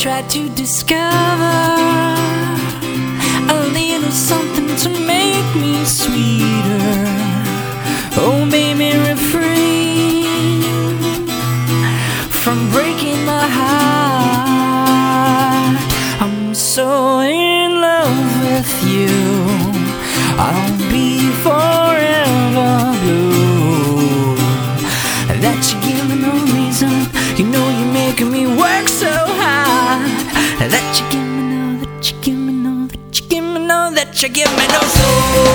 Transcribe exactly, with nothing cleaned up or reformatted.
try to discover a little something to make me sweeter. Oh baby, refrain from breaking my heart. I'm so in love with you, I'll be forever blue. That you give me no reason, you know you're making me work so hard. That you give me no, that you give me no, that you give me no, that you give me no soul.